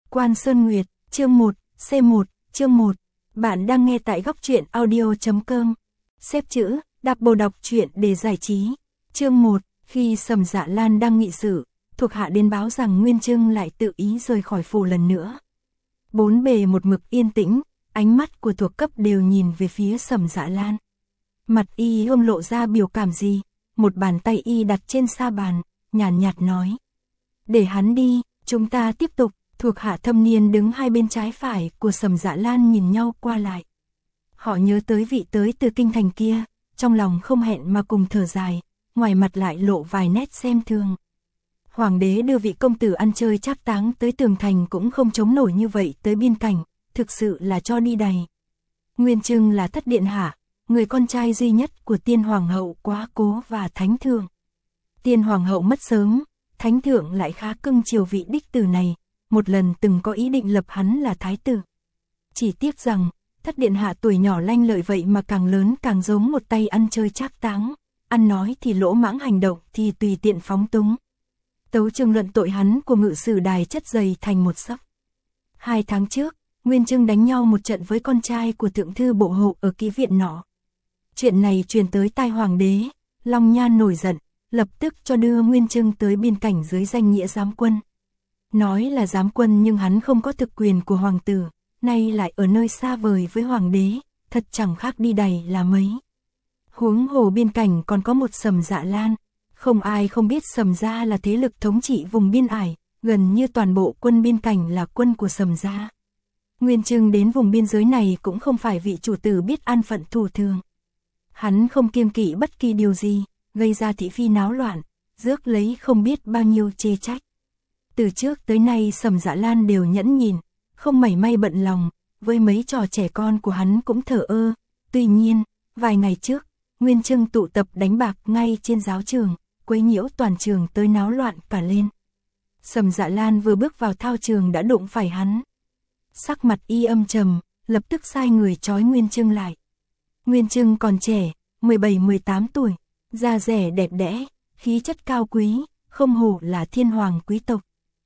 Quan Sơn Nguyệt, chương 1, C1, chương 1. Bạn đang nghe tại góc truyện audio.com. Xếp chữ, đọc bồ đọc truyện để giải trí. Chương 1, khi Sầm Dạ Lan đang nghị sự, thuộc hạ đến báo rằng Nguyên Trưng lại tự ý rời khỏi phủ lần nữa. Bốn bề một mực yên tĩnh, ánh mắt của thuộc cấp đều nhìn về phía Sầm Dạ Lan. Mặt y không lộ ra biểu cảm gì, một bàn tay y đặt trên sa bàn, nhàn nhạt nói. Để hắn đi, chúng ta tiếp tục. Thuộc hạ thâm niên đứng hai bên trái phải của Sầm Dạ Lan nhìn nhau qua lại. Họ nhớ tới vị tới từ kinh thành kia, trong lòng không hẹn mà cùng thở dài, ngoài mặt lại lộ vài nét xem thường. Hoàng đế đưa vị công tử ăn chơi trác táng tới tường thành cũng không chống nổi như vậy tới biên cảnh, thực sự là cho đi đầy. Nguyên Trưng là thất điện hạ, người con trai duy nhất của tiên hoàng hậu Quá Cố và thánh thượng. Tiên hoàng hậu mất sớm, thánh thượng lại khá cưng chiều vị đích tử này, một lần từng có ý định lập hắn là thái tử. Chỉ tiếc rằng, thất điện hạ tuổi nhỏ lanh lợi vậy mà càng lớn càng giống một tay ăn chơi trác táng, ăn nói thì lỗ mãng, hành động thì tùy tiện phóng túng. Tấu chương luận tội hắn của ngự sử đài chất dày thành một sấp. 2 tháng trước, Nguyên Trưng đánh nhau một trận với con trai của thượng thư bộ hộ ở ký viện nọ. Chuyện này truyền tới tai hoàng đế, Long Nhan nổi giận, lập tức cho đưa Nguyên Trưng tới biên cảnh dưới danh nghĩa giám quân. Nói là giám quân nhưng hắn không có thực quyền của hoàng tử, nay lại ở nơi xa vời với hoàng đế, thật chẳng khác đi đày là mấy. Huống hồ biên cảnh còn có một Sầm Dạ Lan, không ai không biết Sầm gia là thế lực thống trị vùng biên ải, gần như toàn bộ quân biên cảnh là quân của Sầm gia. Nguyên Trưng đến vùng biên giới này cũng không phải vị chủ tử biết an phận thủ thường. Hắn không kiêng kỵ bất kỳ điều gì, gây ra thị phi náo loạn, rước lấy không biết bao nhiêu chê trách. Từ trước tới nay Sầm Dạ Lan đều nhẫn nhìn, không mảy may bận lòng, với mấy trò trẻ con của hắn cũng thờ ơ. Tuy nhiên, vài ngày trước, Nguyên Trưng tụ tập đánh bạc ngay trên giáo trường, quấy nhiễu toàn trường tới náo loạn cả lên. Sầm Dạ Lan vừa bước vào thao trường đã đụng phải hắn. Sắc mặt y âm trầm, lập tức sai người trói Nguyên Trưng lại. Nguyên Trưng còn trẻ, 17-18 tuổi, da dẻ đẹp đẽ, khí chất cao quý, không hổ là thiên hoàng quý tộc.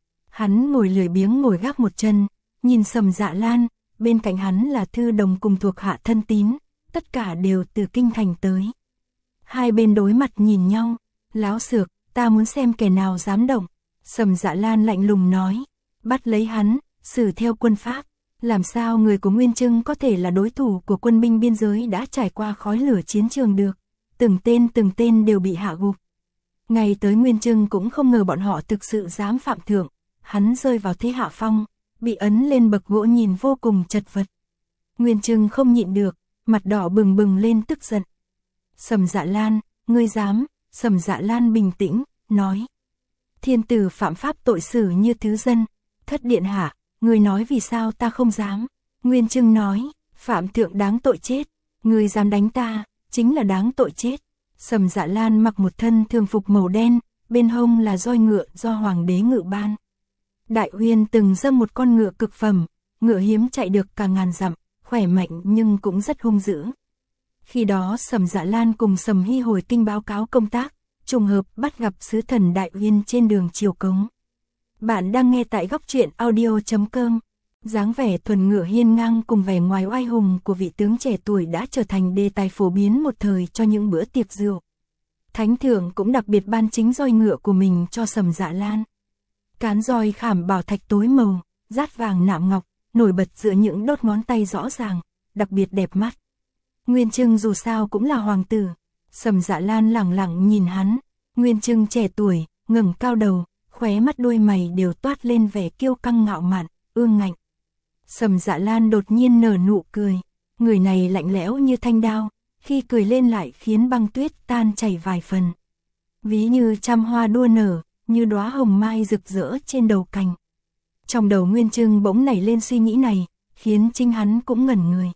Hắn ngồi lười biếng ngồi gác một chân, nhìn Sầm Dạ Lan, bên cạnh hắn là thư đồng cùng thuộc hạ thân tín, tất cả đều từ kinh thành tới. Hai bên đối mặt nhìn nhau, láo xược, ta muốn xem kẻ nào dám động. Sầm Dạ Lan lạnh lùng nói, bắt lấy hắn, xử theo quân pháp. Làm sao người của Nguyên Trưng có thể là đối thủ của quân binh biên giới đã trải qua khói lửa chiến trường được, từng tên đều bị hạ gục. Ngày tới Nguyên Trưng cũng không ngờ bọn họ thực sự dám phạm thượng. Hắn rơi vào thế hạ phong, bị ấn lên bậc gỗ nhìn vô cùng chật vật. Nguyên Trưng không nhịn được, mặt đỏ bừng bừng lên tức giận. Sầm Dạ Lan, ngươi dám? Sầm Dạ Lan bình tĩnh, nói. Thiên tử phạm pháp tội xử như thứ dân, thất điện hạ, ngươi nói vì sao ta không dám? Nguyên Trưng nói, phạm thượng đáng tội chết, ngươi dám đánh ta, chính là đáng tội chết. Sầm Dạ Lan mặc một thân thường phục màu đen, bên hông là roi ngựa do hoàng đế ngự ban. Đại Uyên từng dâng một con ngựa cực phẩm, ngựa hiếm chạy được cả ngàn dặm, khỏe mạnh nhưng cũng rất hung dữ. Khi đó Sầm Dạ Lan cùng Sầm Hy hồi kinh báo cáo công tác, trùng hợp bắt gặp sứ thần Đại Uyên trên đường Triều Cống. Bạn đang nghe tại góc truyện audio.com. Dáng vẻ thuần ngựa hiên ngang cùng vẻ ngoài oai hùng của vị tướng trẻ tuổi đã trở thành đề tài phổ biến một thời cho những bữa tiệc rượu. Thánh thượng cũng đặc biệt ban chính roi ngựa của mình cho Sầm Dạ Lan. Cán roi khảm bảo thạch tối màu, rát vàng nạm ngọc, nổi bật giữa những đốt ngón tay rõ ràng, đặc biệt đẹp mắt. Nguyên Trưng dù sao cũng là hoàng tử. Sầm Dạ Lan lẳng lặng nhìn hắn. Nguyên Trưng trẻ tuổi, ngẩng cao đầu, khóe mắt đôi mày đều toát lên vẻ kiêu căng ngạo mạn, ương ngạnh. Sầm Dạ Lan đột nhiên nở nụ cười. Người này lạnh lẽo như thanh đao, khi cười lên lại khiến băng tuyết tan chảy vài phần. Ví như trăm hoa đua nở, như đóa hồng mai rực rỡ trên đầu cành. Trong đầu Nguyên Trưng bỗng nảy lên suy nghĩ này, khiến chính hắn cũng ngẩn người.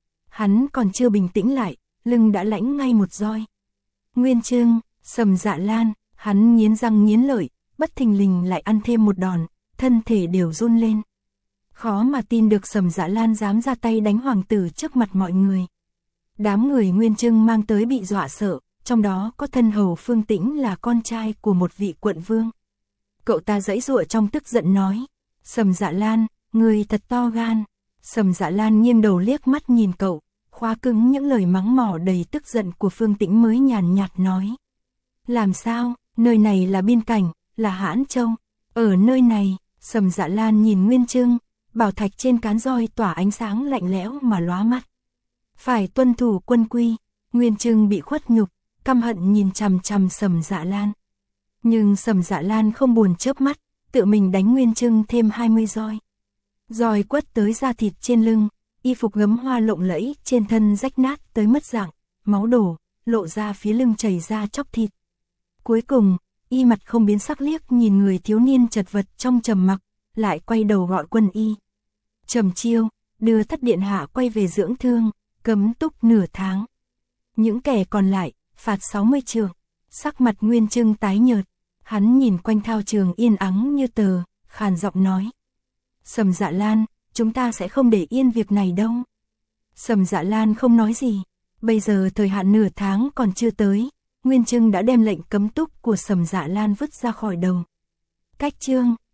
Hắn còn chưa bình tĩnh lại, lưng đã lãnh ngay một roi. Nguyên Trưng, Sầm Dạ Lan, hắn nghiến răng nghiến lợi, bất thình lình lại ăn thêm một đòn, thân thể đều run lên. Khó mà tin được Sầm Dạ Lan dám ra tay đánh hoàng tử trước mặt mọi người. Đám người Nguyên Trưng mang tới bị dọa sợ, trong đó có thân hầu Phương Tĩnh là con trai của một vị quận vương. Cậu ta giãy giụa trong tức giận nói, Sầm Dạ Lan, người thật to gan. Sầm Dạ Lan nghiêng đầu liếc mắt nhìn cậu, khóa cứng những lời mắng mỏ đầy tức giận của Phương Tĩnh mới nhàn nhạt nói. Làm sao, nơi này là biên cảnh, là Hãn Châu. Ở nơi này, Sầm Dạ Lan nhìn Nguyên Trưng, bảo thạch trên cán roi tỏa ánh sáng lạnh lẽo mà lóa mắt. Phải tuân thủ quân quy. Nguyên Trưng bị khuất nhục, căm hận nhìn chằm chằm Sầm Dạ Lan. Nhưng Sầm Dạ Lan không buồn chớp mắt, tự mình đánh Nguyên Trưng thêm 20 roi. Roi quất tới da thịt trên lưng, y phục gấm hoa lộng lẫy trên thân rách nát tới mất dạng, máu đổ, lộ ra phía lưng chảy ra chóc thịt. Cuối cùng, y mặt không biến sắc liếc nhìn người thiếu niên chật vật trong trầm mặc, lại quay đầu gọi quân y. Trầm Chiêu, đưa Thất điện hạ quay về dưỡng thương, cấm túc nửa tháng. Những kẻ còn lại, phạt 60 trượng. Sắc mặt Nguyên Trưng tái nhợt, hắn nhìn quanh thao trường yên ắng như tờ, khàn giọng nói. Sầm Dạ Lan, chúng ta sẽ không để yên việc này đâu. Sầm Dạ Lan không nói gì, bây giờ thời hạn nửa tháng còn chưa tới, Nguyên Trưng đã đem lệnh cấm túc của Sầm Dạ Lan vứt ra khỏi đầu. Cách chương